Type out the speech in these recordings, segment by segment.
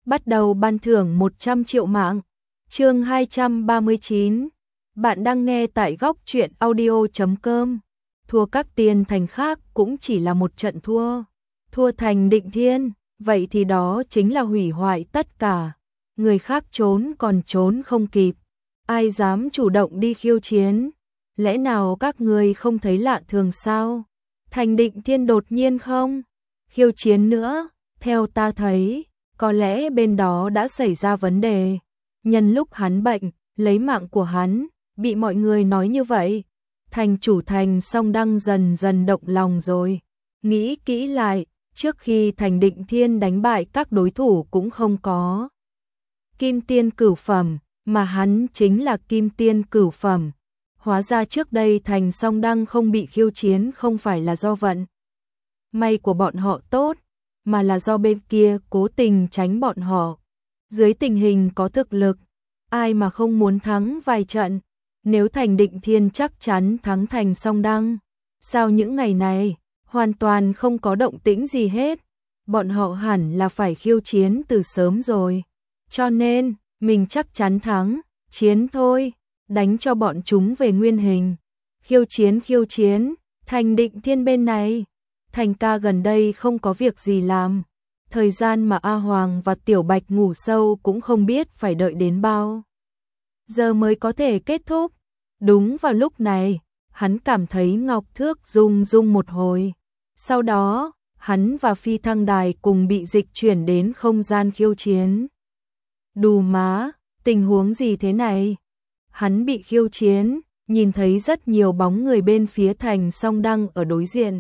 bắt đầu ban thưởng 100 triệu mạng. Chương 239. Bạn đang nghe tại góc truyện audio.com. Thua các tiên thành khác cũng chỉ là một trận thua. Thua thành Định Thiên, vậy thì đó chính là hủy hoại tất cả. Người khác trốn còn trốn không kịp. Ai dám chủ động đi khiêu chiến? Lẽ nào các người không thấy lạ thường sao? Thành Định Thiên đột nhiên không khiêu chiến nữa, theo ta thấy, có lẽ bên đó đã xảy ra vấn đề. Nhân lúc hắn bệnh, lấy mạng của hắn, bị mọi người nói như vậy. Thành chủ Thành Song Đăng dần dần động lòng rồi. Nghĩ kỹ lại, trước khi Thành Định Thiên đánh bại các đối thủ cũng không có Kim Tiên cửu phẩm, mà hắn chính là Kim Tiên cửu phẩm. Hóa ra trước đây Thành Song Đăng không bị khiêu chiến không phải là do vận may của bọn họ tốt, mà là do bên kia cố tình tránh bọn họ. Dưới tình hình có thực lực, ai mà không muốn thắng vài trận. Nếu Thành Định Thiên chắc chắn thắng Thành Song Đăng, sao những ngày này hoàn toàn không có động tĩnh gì hết? Bọn họ hẳn là phải khiêu chiến từ sớm rồi. Cho nên, mình chắc chắn thắng, chiến thôi, đánh cho bọn chúng về nguyên hình. Khiêu chiến, Thành Định Thiên bên này. Thành ca gần đây không có việc gì làm. Thời gian mà A Hoàng và Tiểu Bạch ngủ sâu cũng không biết phải đợi đến bao giờ mới có thể kết thúc. Đúng vào lúc này, hắn cảm thấy ngọc thước rung rung một hồi. Sau đó, hắn và Phi Thăng Đài cùng bị dịch chuyển đến không gian khiêu chiến. Đù má, tình huống gì thế này? Hắn bị khiêu chiến, nhìn thấy rất nhiều bóng người bên phía Thành Song Đăng ở đối diện.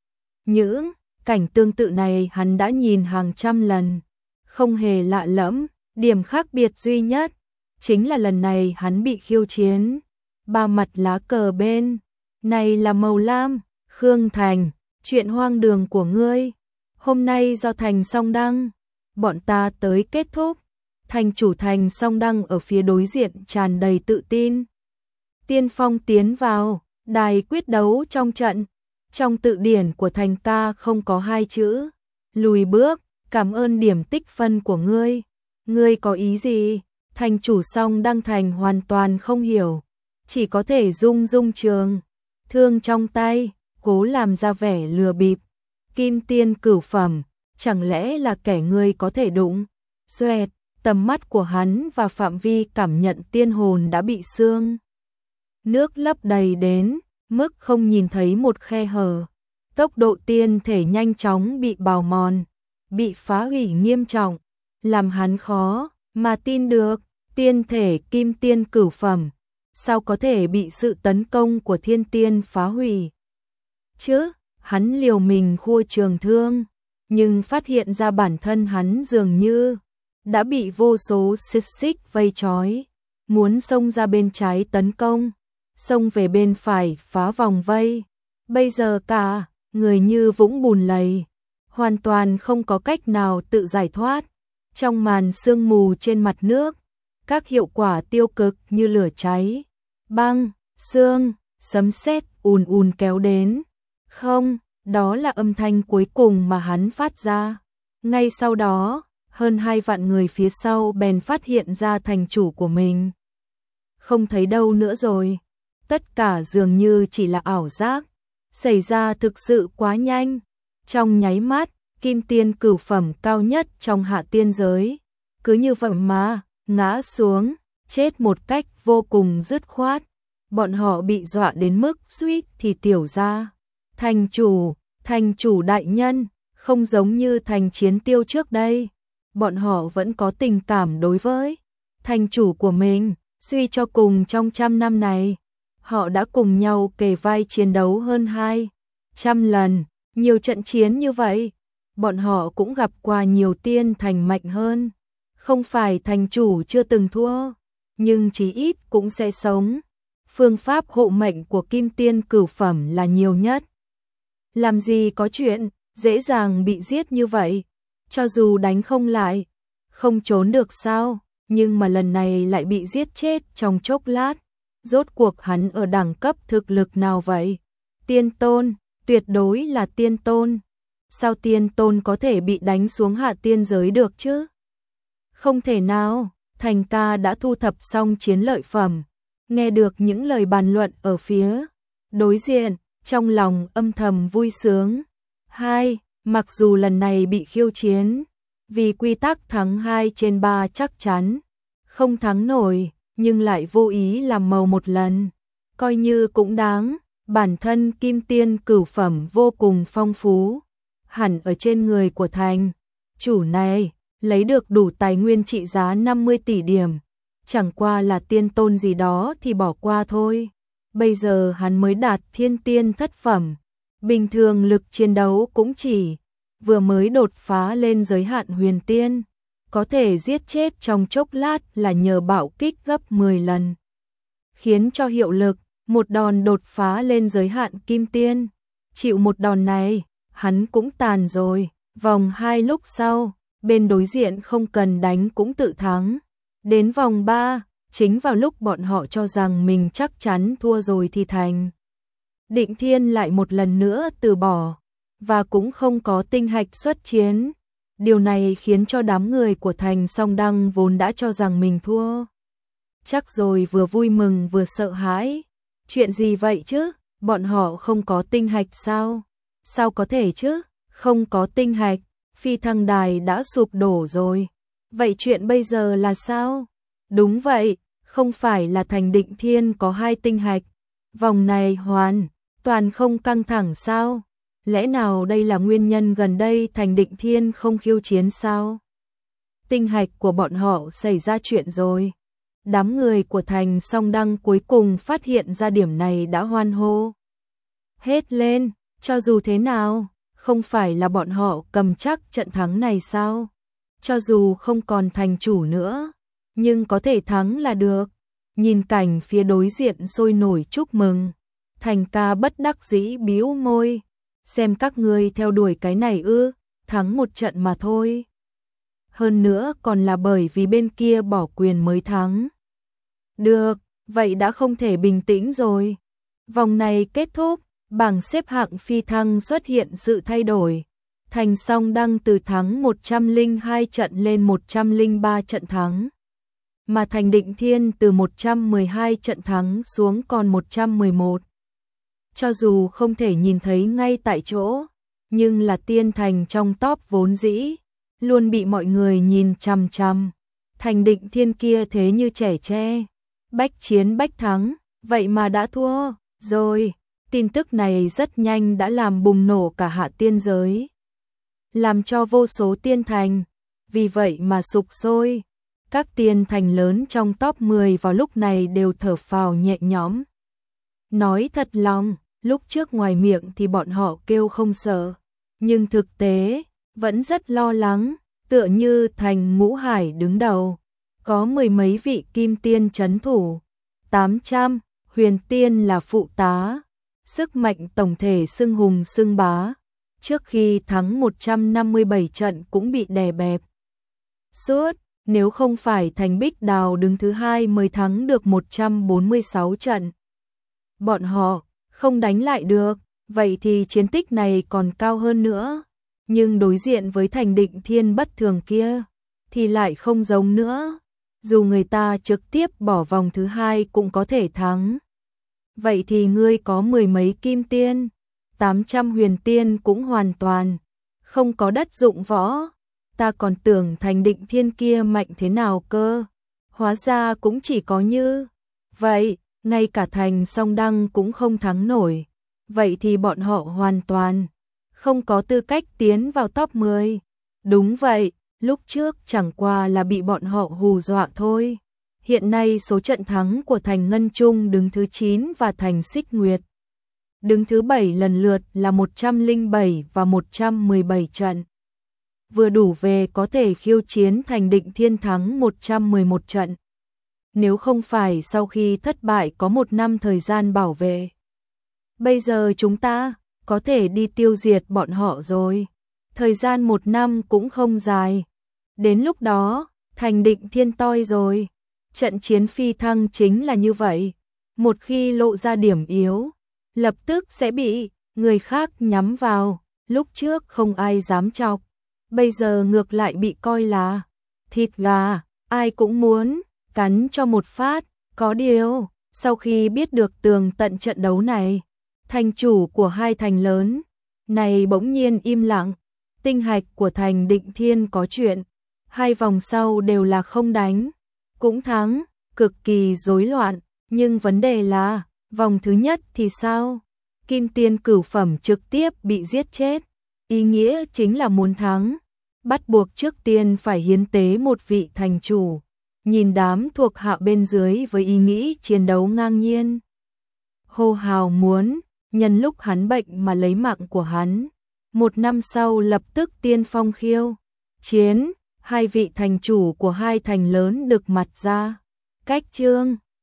Những cảnh tương tự này hắn đã nhìn hàng trăm lần, không hề lạ lẫm, điểm khác biệt duy nhất chính là lần này hắn bị khiêu chiến. Ba mặt lá cờ bên này là màu lam. Khương Thành, chuyện hoang đường của ngươi hôm nay do Thành Song Đăng bọn ta tới kết thúc. Thành chủ Thành Song Đăng ở phía đối diện tràn đầy tự tin. Tiên phong tiến vào đài quyết đấu trong trận. Trong tự điển của Thành ca không có hai chữ lùi bước. Cảm ơn điểm tích phân của ngươi. Ngươi có ý gì? Thành chủ Song Đăng Thành hoàn toàn không hiểu, chỉ có thể rung trường thương trong tay, cố làm ra vẻ lừa bịp. Kim Tiên cửu phẩm, chẳng lẽ là kẻ ngươi có thể đụng? Xoẹt, tầm mắt của hắn và phạm vi cảm nhận tiên hồn đã bị sương nước lấp đầy đến mức không nhìn thấy một khe hở. Tốc độ tiên thể nhanh chóng bị bào mòn, bị phá hủy nghiêm trọng, làm hắn khó mà tin được. Tiên thể Kim Tiên cửu phẩm, sao có thể bị sự tấn công của thiên tiên phá hủy? Chứ, hắn liều mình khua trường thương, nhưng phát hiện ra bản thân hắn dường như đã bị vô số xiết xích vây trói, muốn xông ra bên trái tấn công, xông về bên phải phá vòng vây. Bây giờ cả người như vũng bùn lầy, hoàn toàn không có cách nào tự giải thoát. Trong màn sương mù trên mặt nước, các hiệu quả tiêu cực như lửa cháy, băng, sương, sấm sét ùn kéo đến. Không, đó là âm thanh cuối cùng mà hắn phát ra. Ngay sau đó, hơn 2 vạn người phía sau bèn phát hiện ra thành chủ của mình không thấy đâu nữa rồi. Tất cả dường như chỉ là ảo giác, xảy ra thực sự quá nhanh. Trong nháy mắt, Kim Tiên cửu phẩm cao nhất trong hạ tiên giới cứ như vậy mà ngã xuống, chết một cách vô cùng dứt khoát. Bọn họ bị dọa đến mức suýt thì tiểu ra. Thành chủ đại nhân, không giống như Thành Chiến Tiêu trước đây. Bọn họ vẫn có tình cảm đối với thành chủ của mình. Suy cho cùng trong 100 năm này, họ đã cùng nhau kề vai chiến đấu hơn 200 lần. Nhiều trận chiến như vậy, bọn họ cũng gặp qua nhiều tiên thành mạnh hơn. Không phải thành chủ chưa từng thua, nhưng chí ít cũng sẽ sống. Phương pháp hộ mệnh của Kim Tiên cửu phẩm là nhiều nhất. Làm gì có chuyện dễ dàng bị giết như vậy? Cho dù đánh không lại, không trốn được sao? Nhưng mà lần này lại bị giết chết trong chốc lát. Rốt cuộc hắn ở đẳng cấp thực lực nào vậy? Tiên tôn, tuyệt đối là tiên tôn. Sao tiên tôn có thể bị đánh xuống hạ tiên giới được chứ? Không thể nào, Thành ca đã thu thập xong chiến lợi phẩm. Nghe được những lời bàn luận ở phía đối diện, trong lòng âm thầm vui sướng. 2. Mặc dù lần này bị khiêu chiến, vì quy tắc thắng 2 trên 3 chắc chắn không thắng nổi, nhưng lại vô ý làm màu một lần, coi như cũng đáng. Bản thân kim tiên cửu phẩm vô cùng phong phú, hẳn ở trên người của thành chủ này, lấy được đủ tài nguyên trị giá 50 tỷ điểm, chẳng qua là tiên tôn gì đó thì bỏ qua thôi. Bây giờ hắn mới đạt thiên tiên thất phẩm, bình thường lực chiến đấu cũng chỉ vừa mới đột phá lên giới hạn huyền tiên, có thể giết chết trong chốc lát là nhờ bạo kích gấp 10 lần, khiến cho hiệu lực, một đòn đột phá lên giới hạn kim tiên. Chịu một đòn này, hắn cũng tàn rồi. Vòng 2 lúc sau, bên đối diện không cần đánh cũng tự thắng. Đến vòng 3, chính vào lúc bọn họ cho rằng mình chắc chắn thua rồi thì Thành Định Thiên lại một lần nữa từ bỏ, và cũng không có tinh hạch xuất chiến. Điều này khiến cho đám người của Thành Song Đăng vốn đã cho rằng mình thua chắc rồi vừa vui mừng vừa sợ hãi. Chuyện gì vậy chứ? Bọn họ không có tinh hạch sao? Sao có thể chứ? Không có tinh hạch, phi thăng đài đã sụp đổ rồi. Vậy chuyện bây giờ là sao? Đúng vậy, không phải là Thành Định Thiên có 2 tinh hạch. Vòng này hoàn toàn không căng thẳng sao? Lẽ nào đây là nguyên nhân gần đây Thành Định Thiên không khiêu chiến sao? Tinh hạch của bọn họ xảy ra chuyện rồi. Đám người của Thành Song Đăng cuối cùng phát hiện ra điểm này đã hoan hô hết lên. Cho dù thế nào, không phải là bọn họ cầm chắc trận thắng này sao? Cho dù không còn thành chủ nữa, nhưng có thể thắng là được. Nhìn cảnh phía đối diện sôi nổi chúc mừng, Thành ca bất đắc dĩ bĩu môi. Xem các ngươi theo đuổi cái này ư? Thắng một trận mà thôi. Hơn nữa còn là bởi vì bên kia bỏ quyền mới thắng. Được, vậy đã không thể bình tĩnh rồi. Vòng này kết thúc, bảng xếp hạng phi thăng xuất hiện sự thay đổi. Thành Song Đăng từ thắng 102 trận lên 103 trận thắng. Mà Thành Định Thiên từ 112 trận thắng xuống còn 111. Cho dù không thể nhìn thấy ngay tại chỗ, nhưng là tiên thành trong top vốn dĩ, luôn bị mọi người nhìn chằm chằm. Thành Định Thiên kia thế như trẻ tre, bách chiến bách thắng, vậy mà đã thua rồi. Tin tức này rất nhanh đã làm bùng nổ cả hạ tiên giới, làm cho vô số tiên thành vì vậy mà sục sôi. Các tiên thành lớn trong top 10 vào lúc này đều thở phào nhẹ nhõm. Nói thật lòng, lúc trước ngoài miệng thì bọn họ kêu không sợ, nhưng thực tế vẫn rất lo lắng. Tựa như Thành Ngũ Hải đứng đầu, có 10 mấy vị kim tiên trấn thủ, 800 huyền tiên là phụ tá, sức mạnh tổng thể xưng hùng xưng bá. Trước khi thắng 157 trận cũng bị đè bẹp suốt, nếu không phải Thành Bích Đào đứng thứ 2 mới thắng được 146 trận. Bọn họ không đánh lại được, vậy thì chiến tích này còn cao hơn nữa. Nhưng đối diện với Thành Định Thiên bất thường kia thì lại không giống nữa. Dù người ta trực tiếp bỏ vòng thứ 2 cũng có thể thắng. Vậy thì ngươi có 10 mấy kim tiên, 800 huyền tiên cũng hoàn toàn không có đất dụng võ. Ta còn tưởng Thành Định Thiên kia mạnh thế nào cơ, hóa ra cũng chỉ có như vậy, ngay cả Thành Song Đăng cũng không thắng nổi. Vậy thì bọn họ hoàn toàn không có tư cách tiến vào top 10. Đúng vậy, lúc trước chẳng qua là bị bọn họ hù dọa thôi. Hiện nay số trận thắng của Thành Ngân Trung đứng thứ 9 và Thành Xích Nguyệt đứng thứ 7 lần lượt là 107 và 117 trận. Vừa đủ về có thể khiêu chiến Thành Định Thiên thắng 111 trận. Nếu không phải sau khi thất bại có 1 năm thời gian bảo vệ, bây giờ chúng ta có thể đi tiêu diệt bọn họ rồi. Thời gian 1 năm cũng không dài. Đến lúc đó, Thành Định Thiên toi rồi. Trận chiến phi thăng chính là như vậy. Một khi lộ ra điểm yếu, lập tức sẽ bị người khác nhắm vào. Lúc trước không ai dám chọc, bây giờ ngược lại bị coi là Thịt gà, ai cũng muốn, cắn cho một phát, có điều, sau khi biết được tường tận trận đấu này, thành chủ của hai thành lớn, này bỗng nhiên im lặng, tinh hạch của thành Định Thiên có chuyện, hai vòng sau đều là không đánh, cũng thắng, cực kỳ rối loạn, nhưng vấn đề là, vòng thứ nhất thì sao? Kim Tiên cửu phẩm trực tiếp bị giết chết, ý nghĩa chính là muốn thắng, bắt buộc trước tiên phải hiến tế một vị thành chủ. Nhìn đám thuộc hạ bên dưới với ý nghĩ chiến đấu ngang nhiên, hô hào muốn nhân lúc hắn bệnh mà lấy mạng của hắn. Một năm sau lập tức tiên phong khiêu chiến, hai vị thành chủ của hai thành lớn được mặt ra. Cách chương